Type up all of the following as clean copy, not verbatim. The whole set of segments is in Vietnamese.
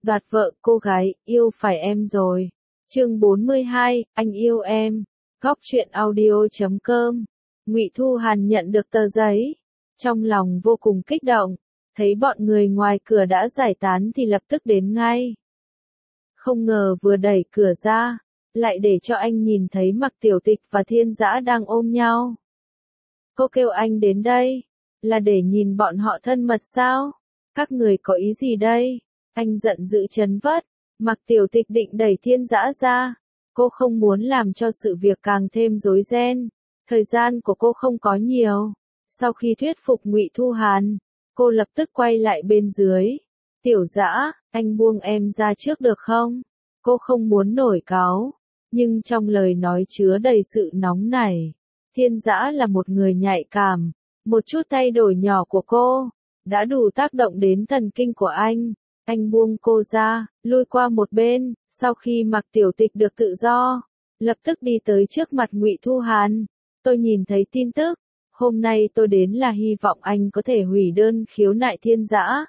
Đoạt vợ cô gái, yêu phải em rồi. Chương 42, anh yêu em. Góc truyện audio.com. Ngụy Thu Hàn nhận được tờ giấy, trong lòng vô cùng kích động, thấy bọn người ngoài cửa đã giải tán thì lập tức đến ngay. Không ngờ vừa đẩy cửa ra, lại để cho anh nhìn thấy Mạc Tiểu Tịch và Thiên Dã đang ôm nhau. Cô kêu anh đến đây, là để nhìn bọn họ thân mật sao? Các người có ý gì đây? Anh giận dữ trấn vất. Mạc Tiểu Tịch định đẩy Thiên Dã ra. Cô không muốn làm cho sự việc càng thêm rối ren. Thời gian của cô không có nhiều. Sau khi thuyết phục Ngụy Thu Hàn, cô lập tức quay lại bên dưới. Tiểu Dã, anh buông em ra trước được không? Cô không muốn nổi cáu, nhưng trong lời nói chứa đầy sự nóng nảy. Thiên Dã là một người nhạy cảm, một chút thay đổi nhỏ của cô đã đủ tác động đến thần kinh của anh. Anh buông cô ra, lui qua một bên, sau khi Mạc Tiểu Tịch được tự do, lập tức đi tới trước mặt Ngụy Thu Hàn. Tôi nhìn thấy tin tức, hôm nay tôi đến là hy vọng anh có thể hủy đơn khiếu nại Thiên Dã.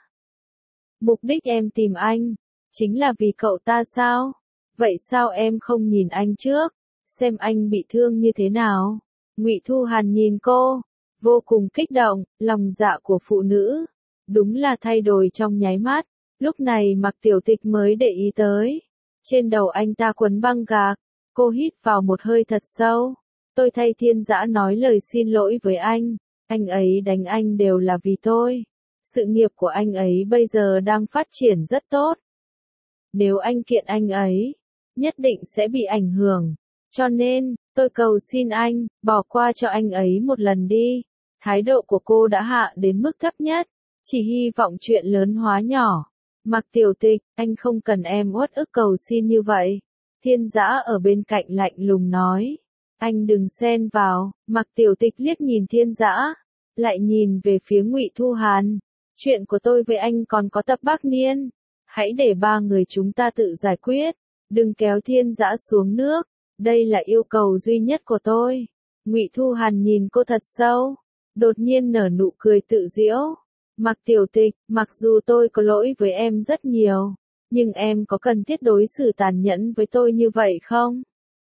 Mục đích em tìm anh, chính là vì cậu ta sao? Vậy sao em không nhìn anh trước, xem anh bị thương như thế nào? Ngụy Thu Hàn nhìn cô, vô cùng kích động, lòng dạ của phụ nữ, đúng là thay đổi trong nháy mắt. Lúc này Mạc Tiểu Tịch mới để ý tới, trên đầu anh ta quấn băng gạc, cô hít vào một hơi thật sâu. Tôi thay Thiên Dã nói lời xin lỗi với anh ấy đánh anh đều là vì tôi. Sự nghiệp của anh ấy bây giờ đang phát triển rất tốt. Nếu anh kiện anh ấy, nhất định sẽ bị ảnh hưởng. Cho nên, tôi cầu xin anh, bỏ qua cho anh ấy một lần đi. Thái độ của cô đã hạ đến mức thấp nhất, chỉ hy vọng chuyện lớn hóa nhỏ. Mạc Tiểu Tịch, anh không cần em uất ức cầu xin như vậy. Thiên Dã ở bên cạnh lạnh lùng nói. Anh đừng xen vào. Mạc Tiểu Tịch liếc nhìn Thiên Dã, lại nhìn về phía Ngụy Thu Hàn. Chuyện của tôi với anh còn có Tập Bác Niên. Hãy để ba người chúng ta tự giải quyết. Đừng kéo Thiên Dã xuống nước. Đây là yêu cầu duy nhất của tôi. Ngụy Thu Hàn nhìn cô thật sâu, đột nhiên nở nụ cười tự giễu. Mạc Tiểu Tịch, mặc dù tôi có lỗi với em rất nhiều, nhưng em có cần thiết đối xử tàn nhẫn với tôi như vậy không?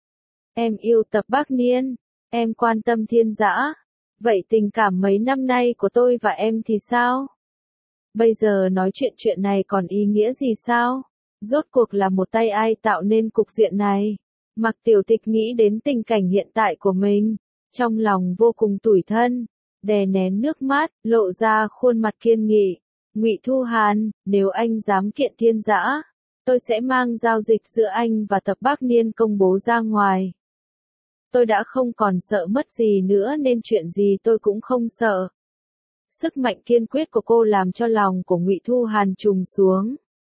Em yêu Tập Bác Niên, em quan tâm Thiên Dã, vậy tình cảm mấy năm nay của tôi và em thì sao? Bây giờ nói chuyện này còn ý nghĩa gì sao? Rốt cuộc là một tay ai tạo nên cục diện này? Mạc Tiểu Tịch nghĩ đến tình cảnh hiện tại của mình, trong lòng vô cùng tủi thân, đè nén nước mắt, lộ ra khuôn mặt kiên nghị. Ngụy Thu Hàn, nếu anh dám kiện Thiên Dã, tôi sẽ mang giao dịch giữa anh và Tập Bác Niên công bố ra ngoài. Tôi đã không còn sợ mất gì nữa nên chuyện gì tôi cũng không sợ. Sức mạnh kiên quyết của cô làm cho lòng của Ngụy Thu Hàn trùng xuống.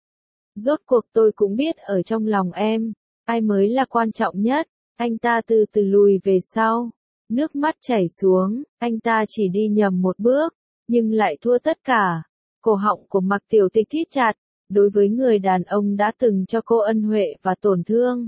Rốt cuộc tôi cũng biết ở trong lòng em, ai mới là quan trọng nhất. Anh ta từ từ lùi về sau, nước mắt chảy xuống, anh ta chỉ đi nhầm một bước, nhưng lại thua tất cả. Cổ họng của Mạc Tiểu Tịch thít chặt, đối với người đàn ông đã từng cho cô ân huệ và tổn thương.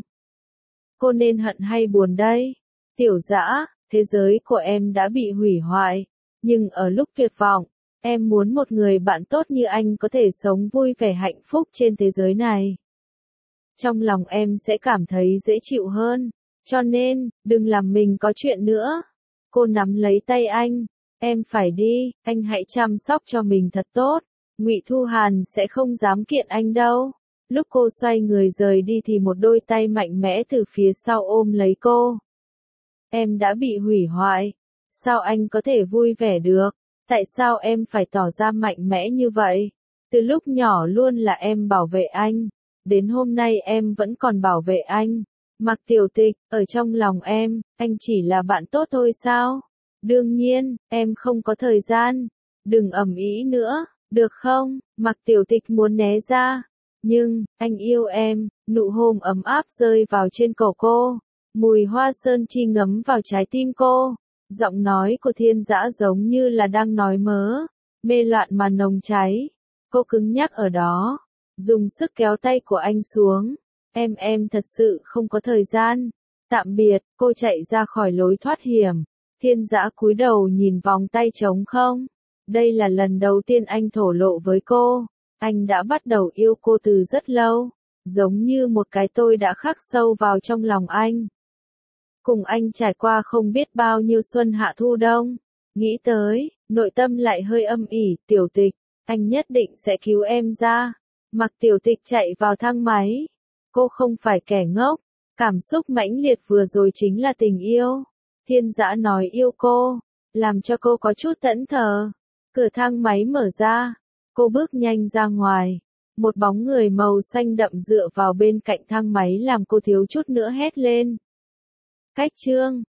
Cô nên hận hay buồn đây? Tiểu Dã, thế giới của em đã bị hủy hoại, nhưng ở lúc tuyệt vọng, em muốn một người bạn tốt như anh có thể sống vui vẻ hạnh phúc trên thế giới này. Trong lòng em sẽ cảm thấy dễ chịu hơn, cho nên, đừng làm mình có chuyện nữa. Cô nắm lấy tay anh, em phải đi, anh hãy chăm sóc cho mình thật tốt. Ngụy Thu Hàn sẽ không dám kiện anh đâu. Lúc cô xoay người rời đi thì một đôi tay mạnh mẽ từ phía sau ôm lấy cô. Em đã bị hủy hoại, sao anh có thể vui vẻ được? Tại sao em phải tỏ ra mạnh mẽ như vậy? Từ lúc nhỏ luôn là em bảo vệ anh, đến hôm nay em vẫn còn bảo vệ anh. Mạc Tiểu Tịch, ở trong lòng em, anh chỉ là bạn tốt thôi sao? Đương nhiên, em không có thời gian. Đừng ầm ĩ nữa, được không? Mạc Tiểu Tịch muốn né ra. Nhưng, anh yêu em. Nụ hôn ấm áp rơi vào trên cổ cô. Mùi hoa sơn chi ngấm vào trái tim cô. Giọng nói của Thiên Dã giống như là đang nói mớ, mê loạn mà nồng cháy. Cô cứng nhắc ở đó, dùng sức kéo tay của anh xuống. Em thật sự không có thời gian. Tạm biệt, cô chạy ra khỏi lối thoát hiểm. Thiên Dã cúi đầu nhìn vòng tay trống không. Đây là lần đầu tiên anh thổ lộ với cô. Anh đã bắt đầu yêu cô từ rất lâu, giống như một cái tôi đã khắc sâu vào trong lòng anh. Cùng anh trải qua không biết bao nhiêu xuân hạ thu đông. Nghĩ tới, nội tâm lại hơi âm ỉ, Tiểu Tịch, anh nhất định sẽ cứu em ra. Mặc Tiểu Tịch chạy vào thang máy. Cô không phải kẻ ngốc, cảm xúc mãnh liệt vừa rồi chính là tình yêu. Thiên Dã nói yêu cô, làm cho cô có chút thẫn thờ. Cửa thang máy mở ra, cô bước nhanh ra ngoài. Một bóng người màu xanh đậm dựa vào bên cạnh thang máy làm cô thiếu chút nữa hét lên. Cách chương